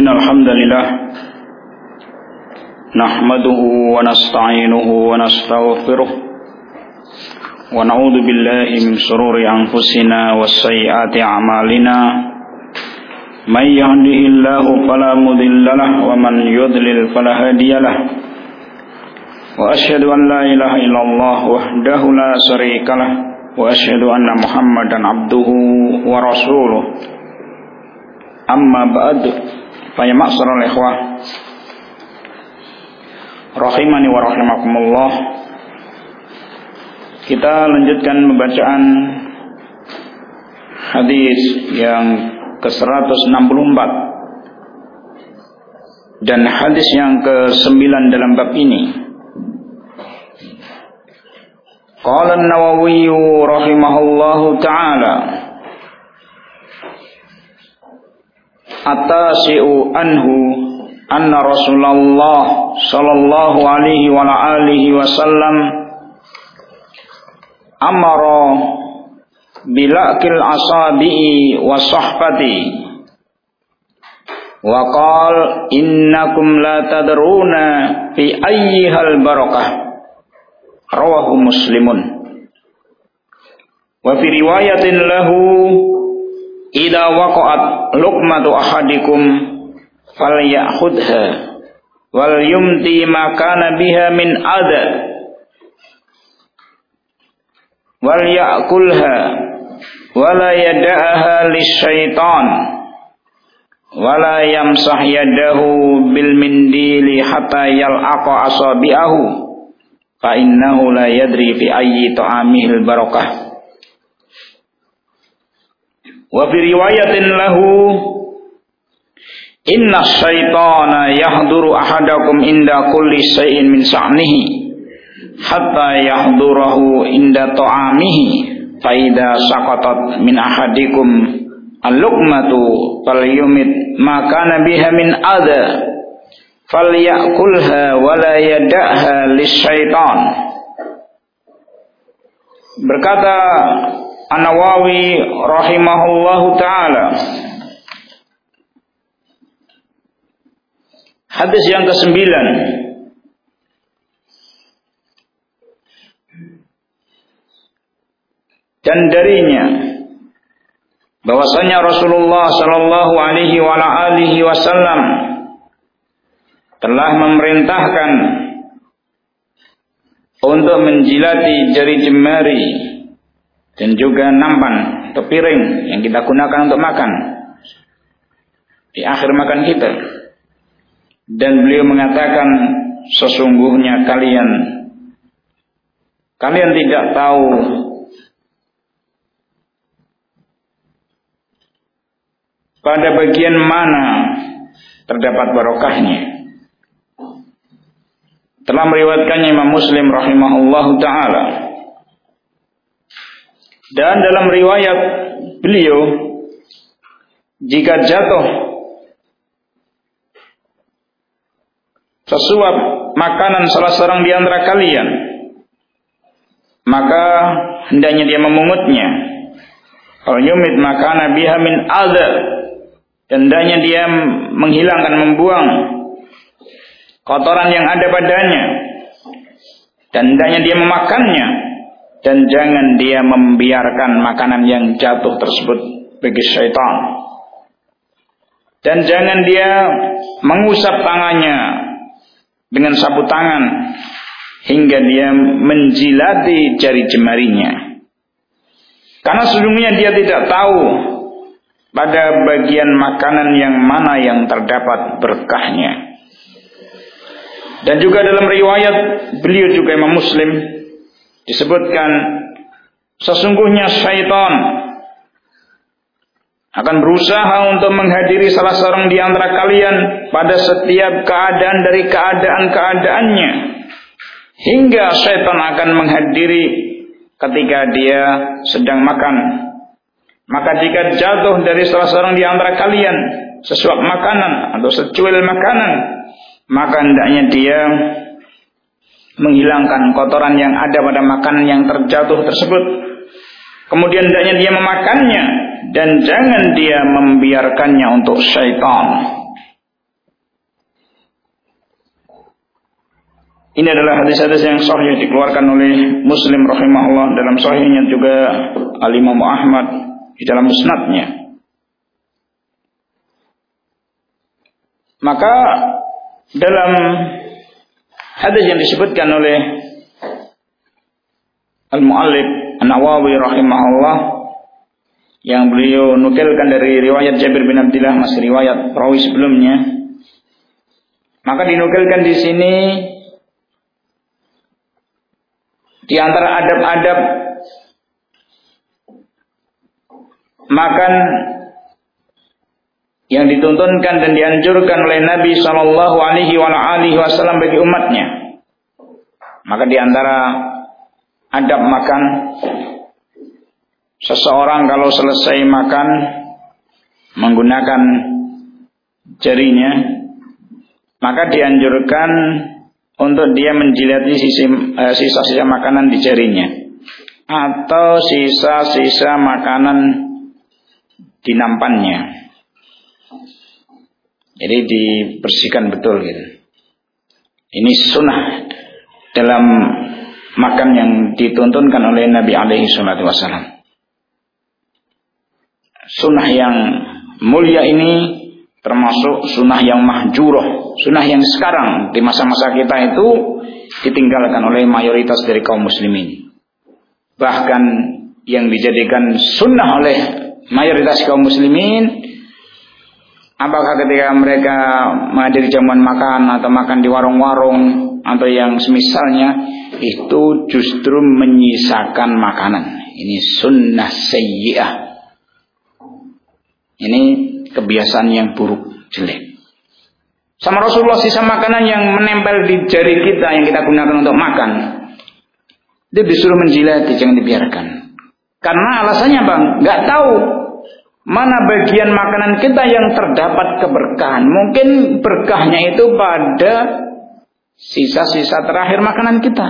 Innal hamdalillah nahmaduhu wa nasta'inuhu wa nastaghfiruh wa na'udzu billahi min shururi anfusina wa sayyiati a'malina may yahdihillahu fala mudilla lahu wa man yudlil fala hadiyalah wa asyhadu an la ilaha illallah wahdahu la syarikalah wa asyhadu anna Muhammadan abduhu wa rasuluh. Amma ba'd, fa ya ma'syaral ikhwah rahimani wa rahimakumullah. Kita lanjutkan pembacaan hadis yang ke-164 dan hadis yang ke-9 dalam bab ini. Qala an-Nawawi rahimahullahu ta'ala, At-tasi'u anhu anna Rasulullah sallallahu alaihi wa alihi wasallam amara bilakil asabi'i wa sahbati wa qala innakum la tadruna fi ayyihal barakah, rawahu Muslimun. Wa fi riwayatin lahu idza waqa'at luqmatu ahadikum falyakhudha wal yumti ma kana biha min adha wal ya'kulha wala yada'aha lisyaitan wala yamsah yadahu bil mindili hatta yal'aqa asabi'ahu fa innahu la yadri fi ayyi ta'amihil barakah. Wa fi riwayatin lahu inna syaitana yahduru ahadakum inda kulli shay'in min sa'nihi hatta yahdurahu inda ta'amihi fa idza saqatat min ahadikum al-luqmatu falyumit ma kana biha min adha falyakulha wa la yada'ha lisyaitan. Berkata An-Nawawi rahimahullahu ta'ala, hadis yang ke-9, dan darinya bahwasanya Rasulullah sallallahu alaihi wa alihi wasallam telah memerintahkan untuk menjilati jari jemari dan juga nampan atau piring yang kita gunakan untuk makan di akhir makan kita. Dan beliau mengatakan, sesungguhnya kalian tidak tahu pada bagian mana terdapat barokahnya. Telah meriwayatkannya Imam Muslim rahimahullahu ta'ala. Dan dalam riwayat beliau, jika jatuh sesuap makanan salah seorang di antara kalian, maka hendaknya dia memungutnya. Kalau yumit makana biha min adha, hendaknya dia menghilangkan, membuang kotoran yang ada padanya, dan hendaknya dia memakannya. Dan jangan dia membiarkan makanan yang jatuh tersebut bagi syaitan. Dan jangan dia mengusap tangannya dengan sapu tangan hingga dia menjilati jari jemarinya. Karena sesungguhnya dia tidak tahu pada bagian makanan yang mana yang terdapat berkahnya. Dan juga dalam riwayat beliau juga Imam Muslim disebutkan, sesungguhnya syaitan akan berusaha untuk menghadiri salah seorang di antara kalian pada setiap keadaan dari keadaan-keadaannya, hingga syaitan akan menghadiri ketika dia sedang makan. Maka jika jatuh dari salah seorang di antara kalian sesuap makanan atau secuil makanan, maka hendaknya dia menghilangkan kotoran yang ada pada makanan yang terjatuh tersebut. Kemudian hendaknya dia memakannya dan jangan dia membiarkannya untuk syaitan. Ini adalah hadis-hadis yang sahih dikeluarkan oleh Muslim rahimahullah dalam sahihnya, juga Al-Imam Ahmad di dalam musnadnya. Maka dalam hadis yang disebutkan oleh Al-Mu'allif An-Nawawi rahimahullah, yang beliau nukilkan dari riwayat Jabir bin Abdullah, masih riwayat perawi sebelumnya, maka dinukilkan di sini di antara adab-adab makan yang dituntunkan dan dianjurkan oleh Nabi Shallallahu Alaihi Wasallam bagi umatnya. Maka di antara adab makan, seseorang kalau selesai makan menggunakan jarinya, maka dianjurkan untuk dia menjilati sisa-sisa makanan di jarinya, atau sisa-sisa makanan di nampannya. Jadi dibersihkan betul gitu. Ini sunnah dalam makan yang dituntunkan oleh Nabi alaihi salatu wasallam. Sunnah yang mulia ini termasuk sunnah yang mahjurah, sunnah yang sekarang di masa-masa kita itu ditinggalkan oleh mayoritas dari kaum muslimin. Bahkan yang dijadikan sunnah oleh mayoritas kaum muslimin, apakah ketika mereka menghadiri jamuan makan atau makan di warung-warung atau yang semisalnya, itu justru menyisakan makanan. Ini sunnah sayyi'ah. Ini kebiasaan yang buruk, jelek. Sama Rasulullah, sisa makanan yang menempel di jari kita yang kita gunakan untuk makan, dia disuruh menjilati, jangan dibiarkan. Karena alasannya bang, nggak tahu mana bagian makanan kita yang terdapat keberkahan. Mungkin berkahnya itu pada sisa-sisa terakhir makanan kita.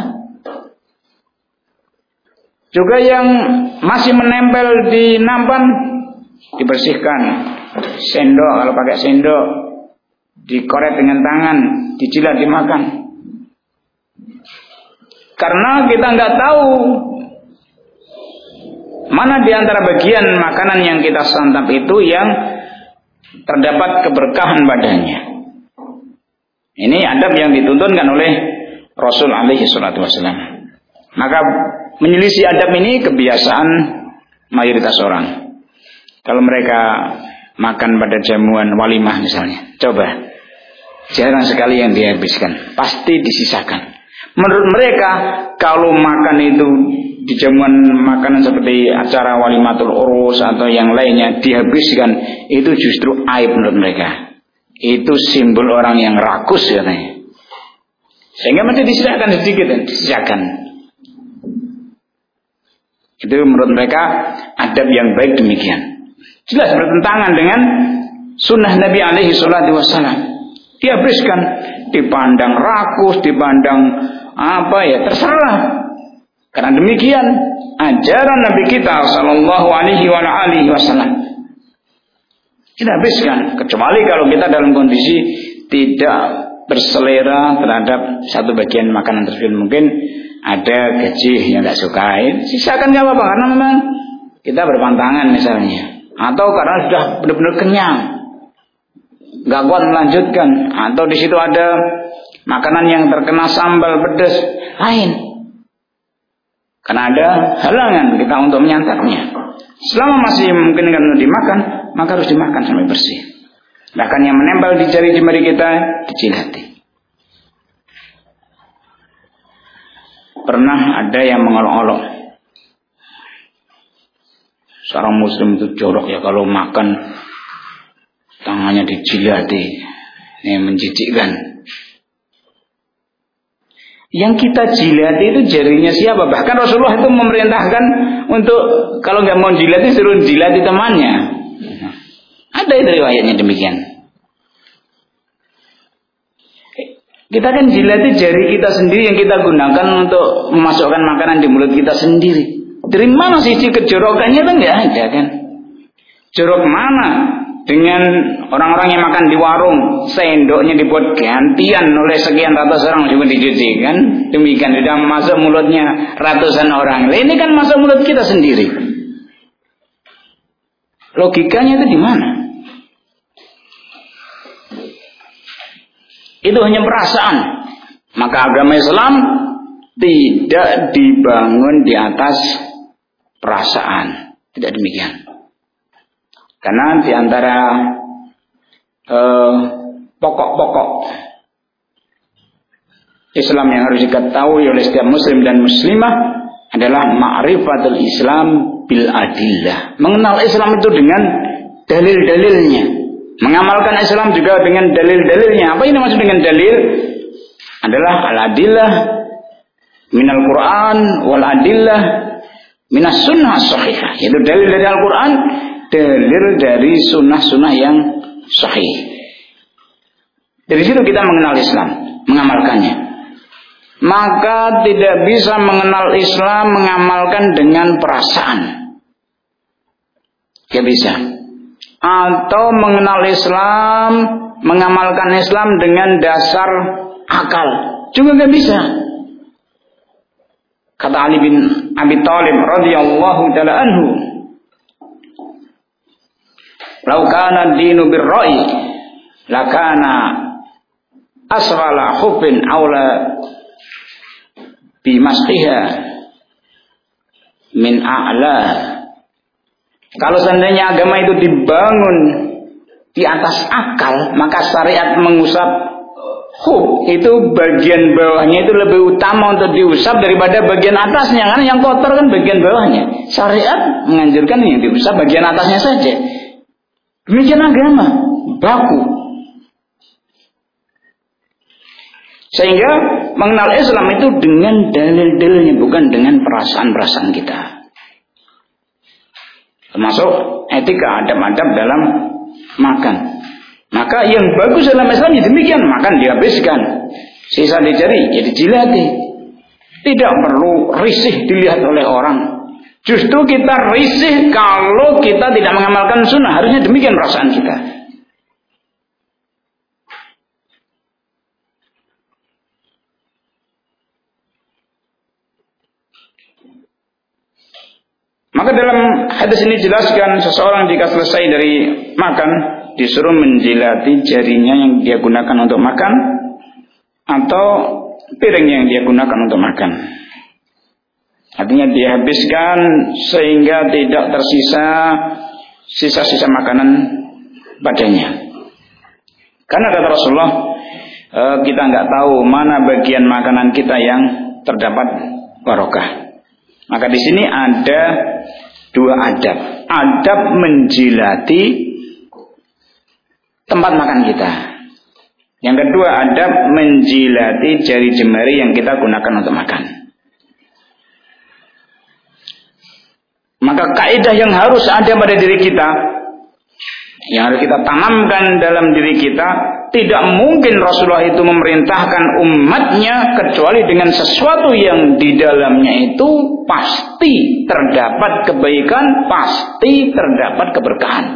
Juga yang masih menempel di nampan dibersihkan. Sendok, kalau pakai sendok dikorek dengan tangan, dijilat, dimakan. Karena kita nggak tahu mana di antara bagian makanan yang kita santap itu yang terdapat keberkahan padanya. Ini adab yang dituntunkan oleh Rasul alaihi salatu wasallam. Maka menyelisih adab ini kebiasaan mayoritas orang. Kalau mereka makan pada jamuan walimah misalnya, coba, jarang sekali yang dihabiskan, pasti disisakan. Menurut mereka, kalau makan itu di jamuan makanan seperti acara walimatul urus atau yang lainnya dihabiskan, itu justru aib menurut mereka. Itu simbol orang yang rakus katanya. Sehingga mesti disisakan sedikit dan disisakan. Itu menurut mereka adab yang baik demikian. Jelas bertentangan dengan sunnah Nabi alaihi salatu wassalam. Dihabiskan, dipandang rakus, dipandang terserah. Karena demikian ajaran Nabi kita sallallahu alaihi wasallam. Kita habiskan, kecuali kalau kita dalam kondisi tidak berselera terhadap satu bagian makanan tersebut. Mungkin ada gaji yang tidak suka, sisakan nggak apa-apa, karena memang kita berpantangan misalnya. Atau karena sudah benar-benar kenyang, nggak kuat melanjutkan, atau di situ ada makanan yang terkena sambal pedas lain, karena ada halangan kita untuk menyantapnya. Selama masih memungkinkan untuk dimakan, maka harus dimakan sampai bersih. Bahkan yang menempel di jari-jari kita dijilati. Pernah ada yang mengolok-olok, seorang muslim itu jorok ya kalau makan tangannya dijilati, ini menjijikkan. Yang kita jilati itu jarinya siapa? Bahkan Rasulullah itu memerintahkan untuk kalau nggak mau jilati suruh jilati temannya. Ada itu riwayatnya demikian. Kita kan jilati jari kita sendiri yang kita gunakan untuk memasukkan makanan di mulut kita sendiri. Dari mana sisi kejorokannya itu nggak ada kan? Jorok mana dengan orang-orang yang makan di warung, sendoknya dibuat gantian oleh sekian ratus orang juga dicuci kan, demikian sudah masuk mulutnya ratusan orang. Ini kan masuk mulut kita sendiri. Logikanya itu di mana? Itu hanya perasaan. Maka agama Islam tidak dibangun di atas perasaan. Tidak demikian. Karena di antara pokok-pokok Islam yang harus diketahui oleh setiap muslim dan muslimah adalah ma'rifatul Islam bil adillah. Mengenal Islam itu dengan dalil-dalilnya. Mengamalkan Islam juga dengan dalil-dalilnya. Apa ini maksud dengan dalil? Adalah al-adillah minal Quran wal adillah minas sunnah sahihah. Yaitu dalil dari Al-Quran, dalil dari sunnah-sunnah yang sahih. Dari situ kita mengenal Islam, mengamalkannya. Maka tidak bisa mengenal Islam mengamalkan dengan perasaan. Tidak bisa. Atau mengenal Islam, mengamalkan Islam dengan dasar akal. Juga tidak bisa. Kata Ali bin Abi Thalib radhiyallahu taala anhu, "Lau kana ad-dinu bir-ra'yi, lakana asfala hubbin aula bimasqiha min a'la." Kalau seandainya agama itu dibangun di atas akal, maka syariat mengusap hub itu bagian bawahnya itu lebih utama untuk diusap daripada bagian atasnya, karena yang kotor kan bagian bawahnya. Syariat menganjurkan yang diusap bagian atasnya saja. Demikian agama baku. Sehingga mengenal Islam itu dengan dalil-dalilnya, bukan dengan perasaan-perasaan kita. Termasuk etika, adab-adab dalam makan. Maka yang bagus dalam Islam ya demikian, makan dihabiskan, sisa dicari ya dijilati. Tidak perlu risih dilihat oleh orang. Justru kita risih kalau kita tidak mengamalkan sunnah. Harusnya demikian perasaan kita. Maka dalam hadis ini jelaskan seseorang jika selesai dari makan disuruh menjilati jarinya yang dia gunakan untuk makan atau piring yang dia gunakan untuk makan. Artinya dihabiskan sehingga tidak tersisa sisa-sisa makanan padanya. Karena kata Rasulullah, kita nggak tahu mana bagian makanan kita yang terdapat barokah. Maka di sini ada dua adab. Adab menjilati tempat makan kita. Yang kedua, adab menjilati jari jemari yang kita gunakan untuk makan. Maka kaidah yang harus ada pada diri kita, yang harus kita tanamkan dalam diri kita, tidak mungkin Rasulullah itu memerintahkan umatnya kecuali dengan sesuatu yang di dalamnya itu pasti terdapat kebaikan, pasti terdapat keberkahan.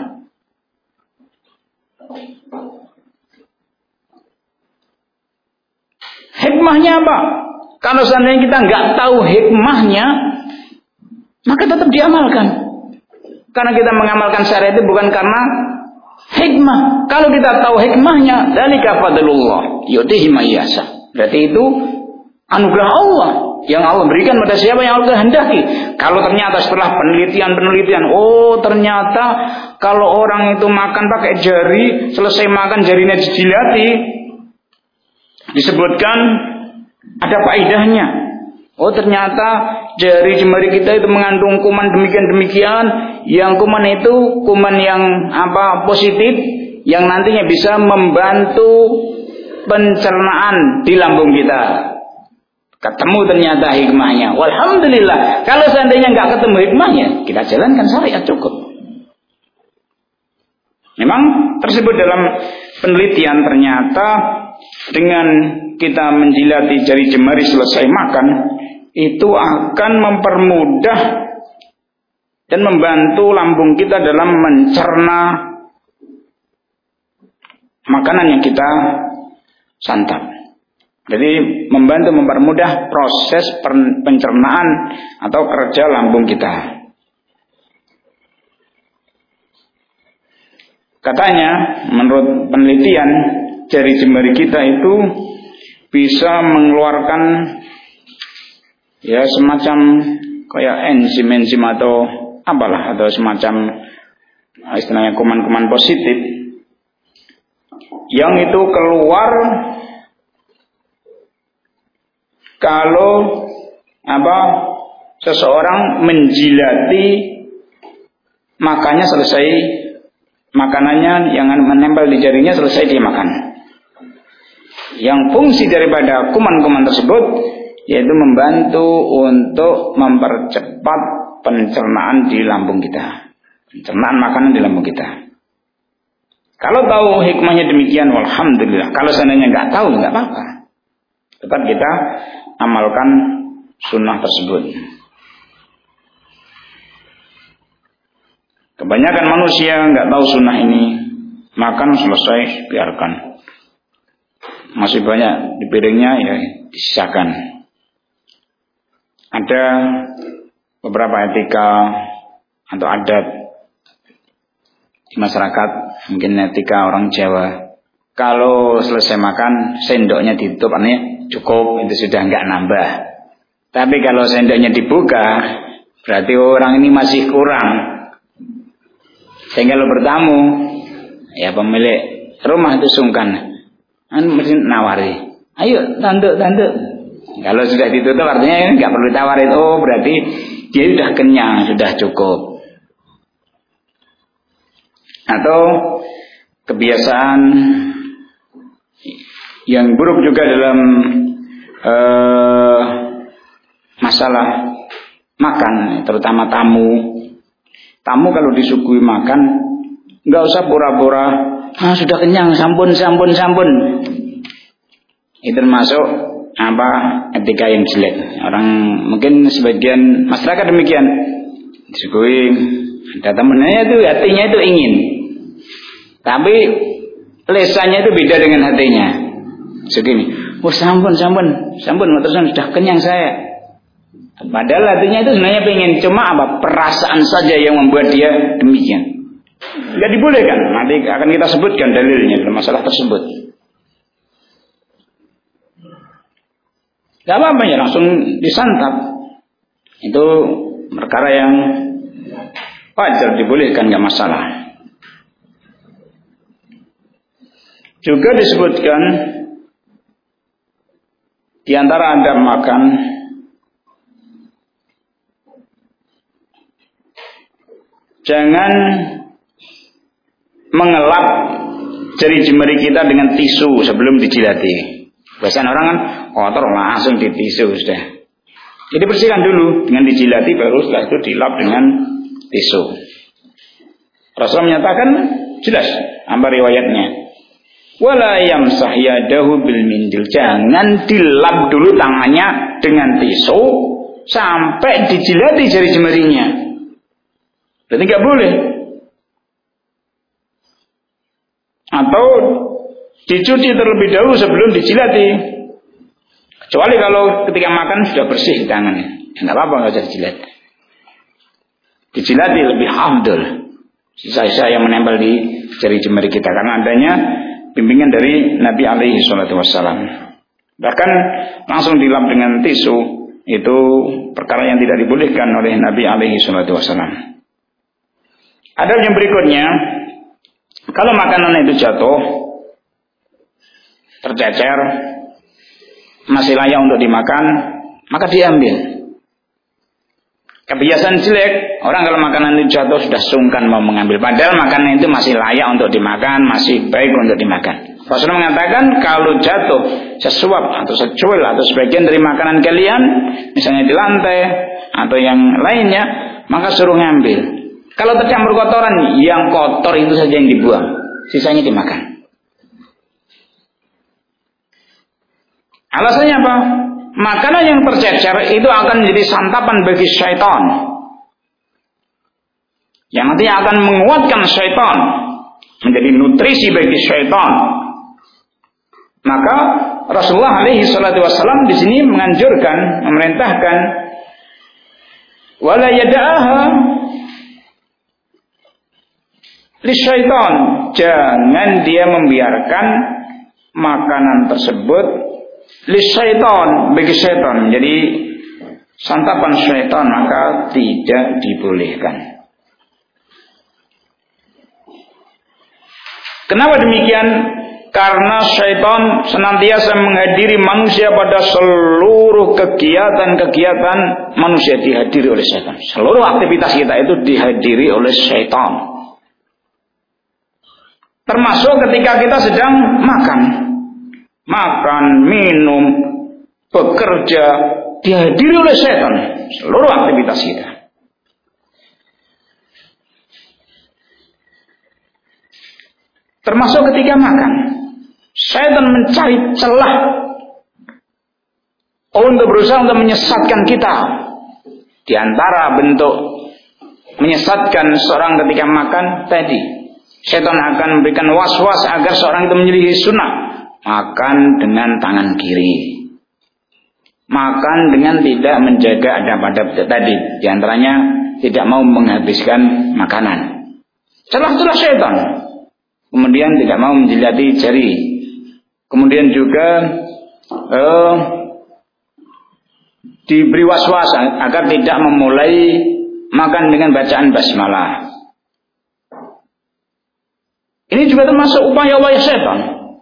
Hikmahnya apa? Kalau seandainya kita nggak tahu hikmahnya, maka tetap diamalkan. Karena kita mengamalkan syariat itu bukan karena hikmah. Kalau kita tahu hikmahnya, dzalika fadlullah yu'tihi may yasha. Berarti itu anugerah Allah yang Allah berikan pada siapa yang Allah kehendaki. Kalau ternyata setelah penelitian, oh ternyata kalau orang itu makan pakai jari, selesai makan jarinya dijilati, disebutkan ada faedahnya. Oh ternyata jari jemari kita itu mengandung kuman demikian, yang kuman itu kuman yang positif, yang nantinya bisa membantu pencernaan di lambung kita. Ketemu ternyata hikmahnya. Walhamdulillah. Kalau seandainya nggak ketemu hikmahnya, kita jalankan syariat cukup. Memang tersebut dalam penelitian ternyata dengan kita menjilati jari jemari selesai makan, itu akan mempermudah dan membantu lambung kita dalam mencerna makanan yang kita santap. Jadi membantu mempermudah proses pencernaan atau kerja lambung kita. Katanya, menurut penelitian, jari jemari kita itu bisa mengeluarkan ya semacam kayak enzim atau apalah, atau semacam istilahnya kuman-kuman positif yang itu keluar kalau seseorang menjilati makanannya yang menempel di jarinya selesai dia makan. Yang fungsi daripada kuman-kuman tersebut yaitu membantu untuk mempercepat pencernaan di lambung kita, pencernaan makanan di lambung kita. Kalau tahu hikmahnya demikian, alhamdulillah. Kalau seandainya nggak tahu, nggak apa-apa. Tetap kita amalkan sunnah tersebut. Kebanyakan manusia nggak tahu sunnah ini, makan selesai biarkan. Masih banyak di piringnya ya disisakan. Ada beberapa etika atau adat di masyarakat, mungkin etika orang Jawa. Kalau selesai makan, sendoknya ditutup, artinya cukup, itu sudah nggak nambah. Tapi kalau sendoknya dibuka, berarti orang ini masih kurang. Sehingga kalau bertamu, ya pemilik rumah itu sungkan, mesti nawari, ayo tanduk. Kalau sudah ditutup, artinya nggak perlu tawarin. Oh, berarti dia sudah kenyang, sudah cukup. Atau kebiasaan yang buruk juga dalam masalah makan, terutama tamu. Tamu kalau disuguhi makan, nggak usah pura-pura, sudah kenyang, sampun. Itu termasuk etika yang jelek. Orang mungkin sebagian masyarakat demikian, disuguhi, ada temennya itu hatinya itu ingin, tapi lesanya itu beda dengan hatinya. Segini, sampun, terus sudah kenyang saya. Padahal hatinya itu sebenarnya pengen, cuma perasaan saja yang membuat dia demikian. Tidak dibolehkan. Nanti akan kita sebutkan dalilnya dalam masalah tersebut. Tidak apa-apa ya, langsung disantap. Itu perkara yang wajar, dibolehkan, nggak masalah. Juga disebutkan di antara adab makan, jangan mengelap jari jemari kita dengan tisu sebelum dijilati. Biasanya orang kan kotor langsung ditisu sudah. Jadi bersihkan dulu dengan dijilati, baru setelah itu dilap dengan tisu. Rasul menyatakan jelas riwayatnya. Wala yamsah yadahu bil mindil. Jangan dilap dulu tangannya dengan tisu sampai dijilati jari jemarinya. Berarti nggak boleh. Atau dicuci terlebih dahulu sebelum dijilati. Kecuali kalau ketika makan sudah bersih di tangannya, nggak apa-apa, nggak usah dijilat. Dijilati lebih afdal. Sisa-sisa yang menempel di jari jemari kita, karena adanya bimbingan dari Nabi alaihi salatu wassalam. Bahkan langsung dilap dengan tisu, itu perkara yang tidak dibolehkan oleh Nabi alaihi salatu wassalam. Adab yang berikutnya, kalau makanan itu jatuh, tercecer, masih layak untuk dimakan, maka diambil. Kebiasaan jelek, orang kalau makanan itu jatuh sudah sungkan mau mengambil, padahal makanan itu masih layak untuk dimakan, masih baik untuk dimakan. Rasulullah mengatakan kalau jatuh sesuap atau secuil atau sebagian dari makanan kalian, misalnya di lantai atau yang lainnya, maka suruh ngambil. Kalau tercampur kotoran, yang kotor itu saja yang dibuang, sisanya dimakan. Alasannya apa? Makanan yang tercecer itu akan menjadi santapan bagi syaitan, yang nantinya akan menguatkan syaitan menjadi nutrisi bagi syaitan. Maka Rasulullah alaihi salatu wasallam di sini menganjurkan, memerintahkan wala yada'aha li syaitan, jangan dia membiarkan makanan tersebut li syaitan, bagi syaitan, jadi santapan syaitan, maka tidak dibolehkan. Kenapa demikian? Karena syaitan senantiasa menghadiri manusia pada seluruh kegiatan-kegiatan manusia dihadiri oleh syaitan. Seluruh aktivitas kita itu dihadiri oleh syaitan. Termasuk ketika kita sedang makan, minum, bekerja, dihadiri oleh syaitan. Seluruh aktivitas kita. Termasuk ketika makan, syaitan mencari celah untuk berusaha untuk menyesatkan kita. Di antara bentuk menyesatkan seorang ketika makan tadi, syaitan akan memberikan was-was agar seorang itu menyelisih sunnah. Makan dengan tangan kiri, makan dengan tidak menjaga adab-adab tadi. Di antaranya tidak mau menghabiskan makanan. Celah-celah syaitan. Kemudian tidak mau menjilati jari. Kemudian juga diberi was-was agar tidak memulai makan dengan bacaan basmalah. Ini juga termasuk upaya-upaya syaitan.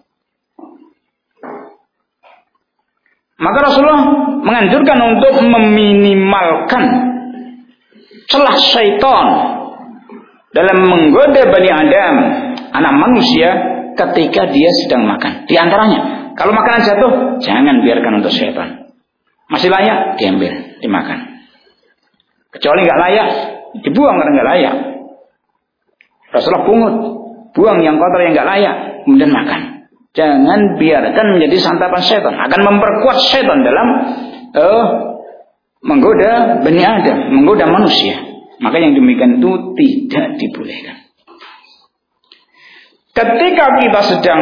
Maka Rasulullah menganjurkan untuk meminimalkan celah syaitan dalam menggoda Bani Adam, anak manusia, ketika dia sedang makan. Di antaranya, kalau makanan jatuh, jangan biarkan untuk syaitan. Masih layak, diambil, dimakan. Kecuali nggak layak, dibuang karena nggak layak. Rasulullah pungut, buang yang kotor yang nggak layak, kemudian makan. Jangan biarkan menjadi santapan syaitan. Akan memperkuat syaitan dalam menggoda Bani Adam, menggoda manusia. Maka yang demikian itu tidak dibolehkan. Ketika kita sedang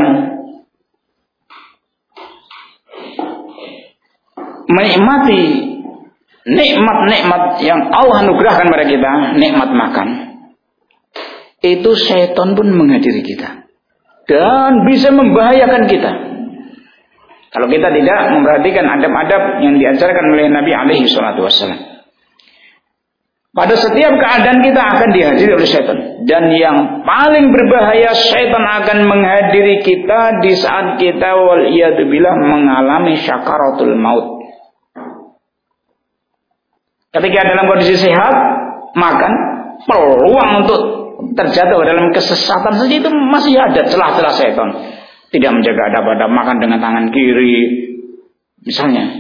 menikmati nikmat-nikmat yang Allah anugerahkan pada kita, nikmat makan, itu syaitan pun menghadiri kita dan bisa membahayakan kita kalau kita tidak memperhatikan adab-adab yang diajarkan oleh Nabi alaihi salatu wassalam. Pada setiap keadaan kita akan dihadiri oleh syaitan. Dan yang paling berbahaya, syaitan akan menghadiri kita di saat kita waliyadzubillah mengalami syakaratul maut. Ketika dalam kondisi sehat, makan, peluang untuk terjatuh dalam kesesatan saja itu masih ada celah-celah syaitan. Tidak menjaga adab-adab, makan dengan tangan kiri, misalnya.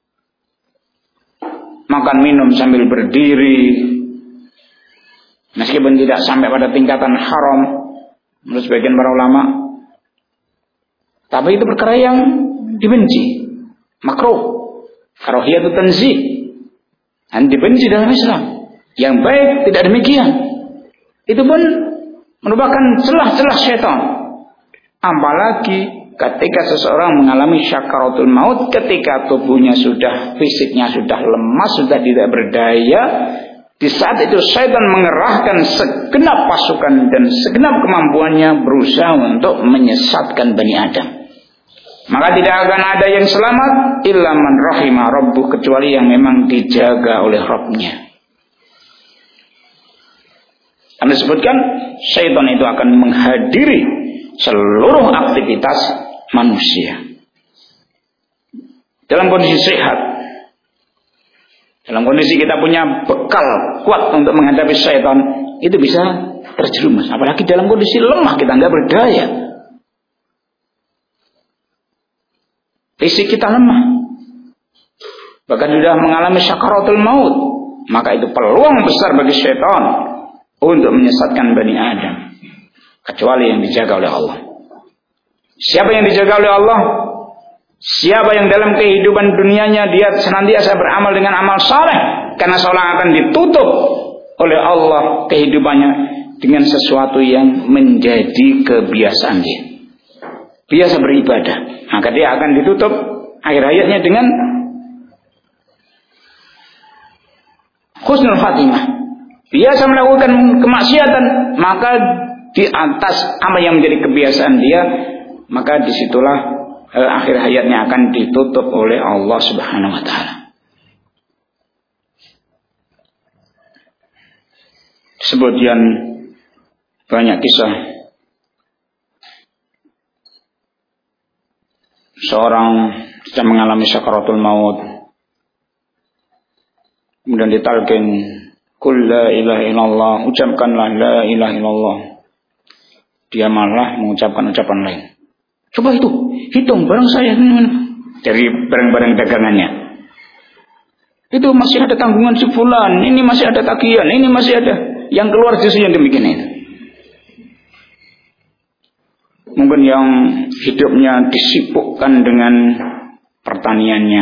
Makan minum sambil berdiri, meskipun tidak sampai pada tingkatan haram menurut sebagian para ulama, tapi itu perkara yang dibenci, makruh, karahiyatul tanzih, dan dibenci dalam Islam. Yang baik tidak demikian. Itu pun merupakan celah-celah syaitan. Apalagi ketika seseorang mengalami syakaratul maut, ketika tubuhnya sudah, fisiknya sudah lemas, sudah tidak berdaya, di saat itu syaitan mengerahkan segenap pasukan dan segenap kemampuannya berusaha untuk menyesatkan Bani Adam. Maka tidak akan ada yang selamat illa man rahimah rabbuh, kecuali yang memang dijaga oleh Rabbnya. Kami sebutkan syaitan itu akan menghadiri seluruh aktivitas manusia. Dalam kondisi sehat, dalam kondisi kita punya bekal kuat untuk menghadapi syaitan, itu bisa terjerumus. Apalagi dalam kondisi lemah, kita nggak berdaya, fisik kita lemah, bahkan sudah mengalami syakaratul maut, maka itu peluang besar bagi syaitan untuk menyesatkan Bani Adam, kecuali yang dijaga oleh Allah. Siapa yang dijaga oleh Allah? Siapa yang dalam kehidupan dunianya dia senantiasa beramal dengan amal saleh, karena seorang akan ditutup oleh Allah kehidupannya dengan sesuatu yang menjadi kebiasaan dia. Biasa beribadah, maka dia akan ditutup akhir hayatnya dengan husnul khatimah. Biasa melakukan kemaksiatan, maka di atas apa yang menjadi kebiasaan dia, maka disitulah akhir hayatnya akan ditutup oleh Allah Subhanahu wa taala. Sebagian banyak kisah seorang sedang mengalami sakaratul maut, kemudian ditalkin, "Qul la ilaha illallah," ucapkanlah la ilaha illallah. Dia malah mengucapkan ucapan lain. Coba hitung barang saya dari barang-barang dagangannya. Itu masih ada tanggungan si fulan, ini masih ada tagihan, ini masih ada yang keluar justru yang demikian itu. Mungkin yang hidupnya disibukkan dengan pertaniannya,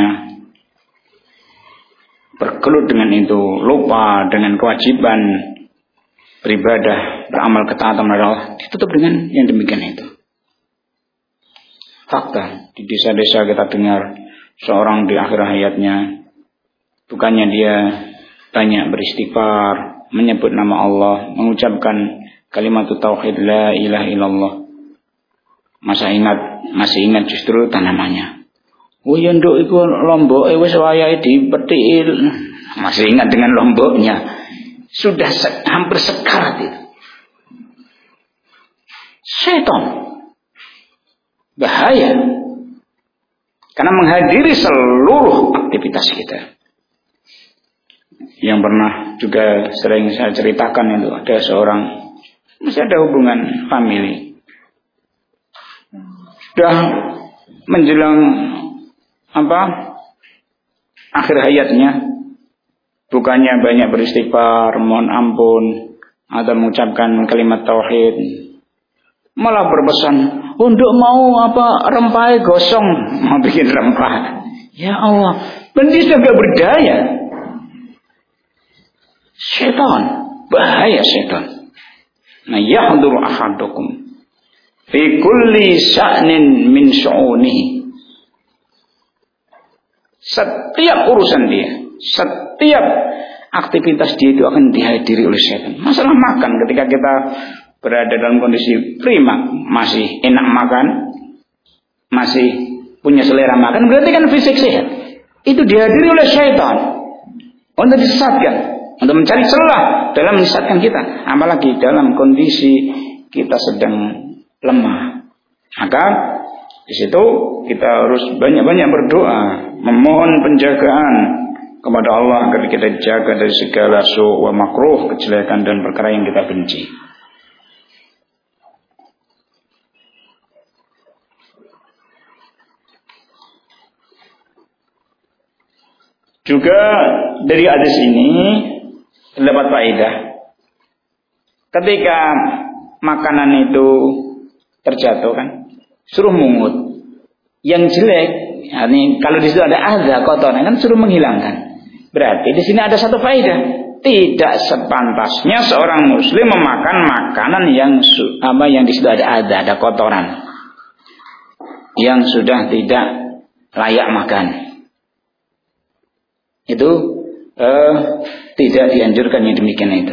bergelut dengan itu, lupa dengan kewajiban beribadah, beramal ketaatan kepada Allah, ditutup dengan yang demikian itu. Fakta di desa-desa kita dengar seorang di akhir hayatnya, bukannya dia banyak beristighfar, menyebut nama Allah, mengucapkan kalimat tauhid la ilaha illallah, masih ingat justru tanamannya. Oh ya nduk iku lombok wis wayahe dipetik, masih ingat dengan lomboknya. Sudah hampir sekarat itu. Setan bahaya karena menghadiri seluruh aktivitas kita. Yang pernah juga sering saya ceritakan itu, ada seorang masih ada hubungan famili, sudah menjelang akhir hayatnya, bukannya banyak beristighfar, mohon ampun, atau mengucapkan kalimat tauhid, malah berpesan, untuk mau rempah gosong, mau bikin rempah. Ya Allah, berarti sudah gak berdaya. Setan, bahaya setan. Nah, yahduru ahadukum fi kulli sya'nin min syu'unihi. Setiap urusan dia, setiap aktivitas dia itu akan dihadiri oleh setan. Masalah makan, ketika kita berada dalam kondisi prima, masih enak makan, masih punya selera makan, berarti kan fisik sehat. Itu dihadiri oleh setan untuk disesatkan, untuk mencari celah dalam menyesatkan kita. Apalagi dalam kondisi kita sedang lemah, maka di situ kita harus banyak-banyak berdoa, memohon penjagaan kepada Allah agar kita jaga dari segala su' wa makruh, kejelekan dan perkara yang kita benci. Juga dari hadis ini terdapat faedah. Ketika makanan itu terjatuh kan, suruh mungut. Yang jelek, ini kalau di situ ada adza kotoran kan suruh menghilangkan. Berarti di sini ada satu faedah. Tidak sepantasnya seorang muslim memakan makanan yang di situ ada kotoran, yang sudah tidak layak makan. Itu tidak dianjurkan yang demikian itu.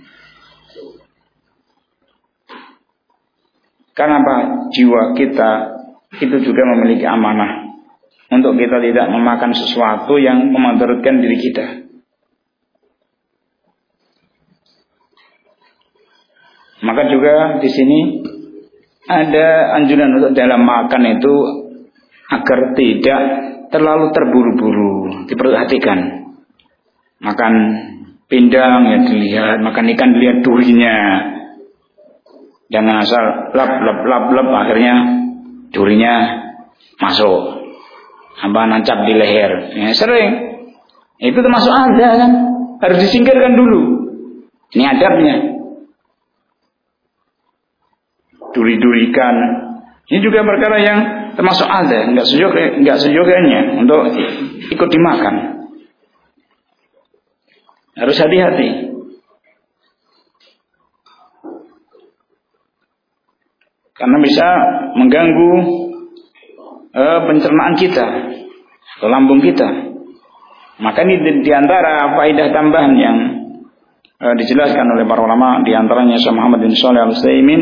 Karena apa? Jiwa kita itu juga memiliki amanah untuk kita tidak memakan sesuatu yang memudaratkan diri kita. Maka juga di sini ada anjuran untuk dalam makan itu agar tidak terlalu terburu-buru, diperhatikan. Makan pindang ya dilihat, makan ikan dilihat durinya. Jangan asal lap akhirnya durinya masuk, nancap di leher. Ya, sering. Itu termasuk ada kan, harus disingkirkan dulu. Ini adabnya. Duri-durikan. Ini juga perkara yang termasuk ada, enggak sejoganya untuk ikut dimakan. Harus hati-hati. karena bisa mengganggu pencernaan kita atau lambung kita. Maka ini diantara faedah tambahan yang dijelaskan oleh para ulama, diantaranya Syekh Muhammad bin Shalih Al-Utsaimin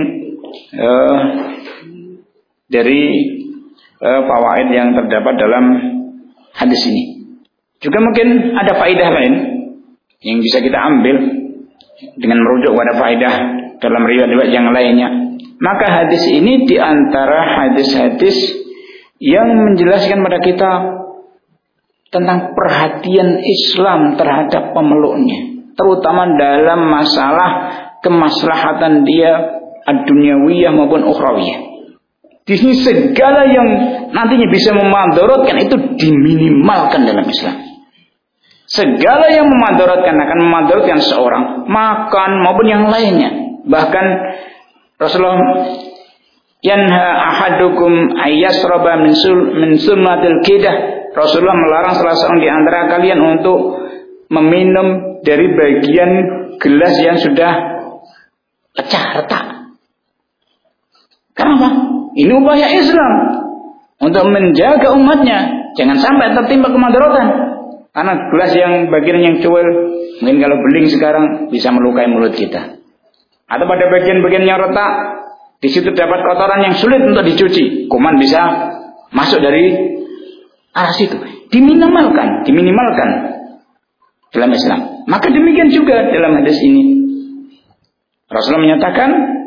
dari fawaid yang terdapat dalam hadis ini. Juga mungkin ada faedah lain yang bisa kita ambil dengan merujuk pada faedah dalam riwayat-riwayat yang lainnya. Maka hadis ini diantara hadis-hadis yang menjelaskan pada kita tentang perhatian Islam terhadap pemeluknya, terutama dalam masalah kemaslahatan dia ad-dunyawiyah maupun ukhrawiyah. Di sini segala yang nantinya bisa memudaratkan itu diminimalkan dalam Islam. Segala yang memudaratkan akan memudaratkan seorang, makan maupun yang lainnya. Bahkan Rasulullah yanha ahadukum ayyasraba min sunnatil qidah. Rasulullah melarang salah seorang di antara kalian untuk meminum dari bagian gelas yang sudah pecah retak. Kenapa? Ini upaya Islam untuk menjaga umatnya jangan sampai tertimpa kemudaratan. Karena gelas yang bagian yang cuil, mungkin kalau beling sekarang bisa melukai mulut kita. Atau pada bagian-bagian yang retak, di situ dapat kotoran yang sulit untuk dicuci, kuman bisa masuk dari arah situ. Diminimalkan dalam Islam. Maka demikian juga dalam hadis ini. Rasulullah menyatakan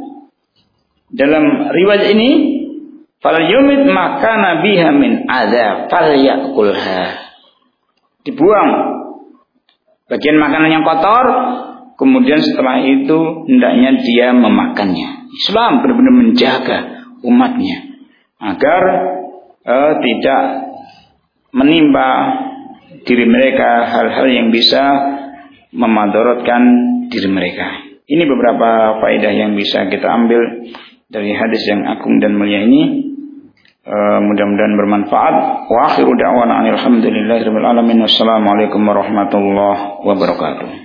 dalam riwayat ini, fal yumit makana biha min adza falyakulha. Dibuang bagian makanan yang kotor, kemudian setelah itu hendaknya dia memakannya. Islam benar-benar menjaga umatnya agar tidak menimpa diri mereka hal-hal yang bisa memudaratkan diri mereka. Ini beberapa faedah yang bisa kita ambil dari hadis yang agung dan mulia ini. Mudah-mudahan bermanfaat. Wa akhiru da'wana alhamdulillahirabbil alamin. Wassalamualaikum warahmatullahi wabarakatuh.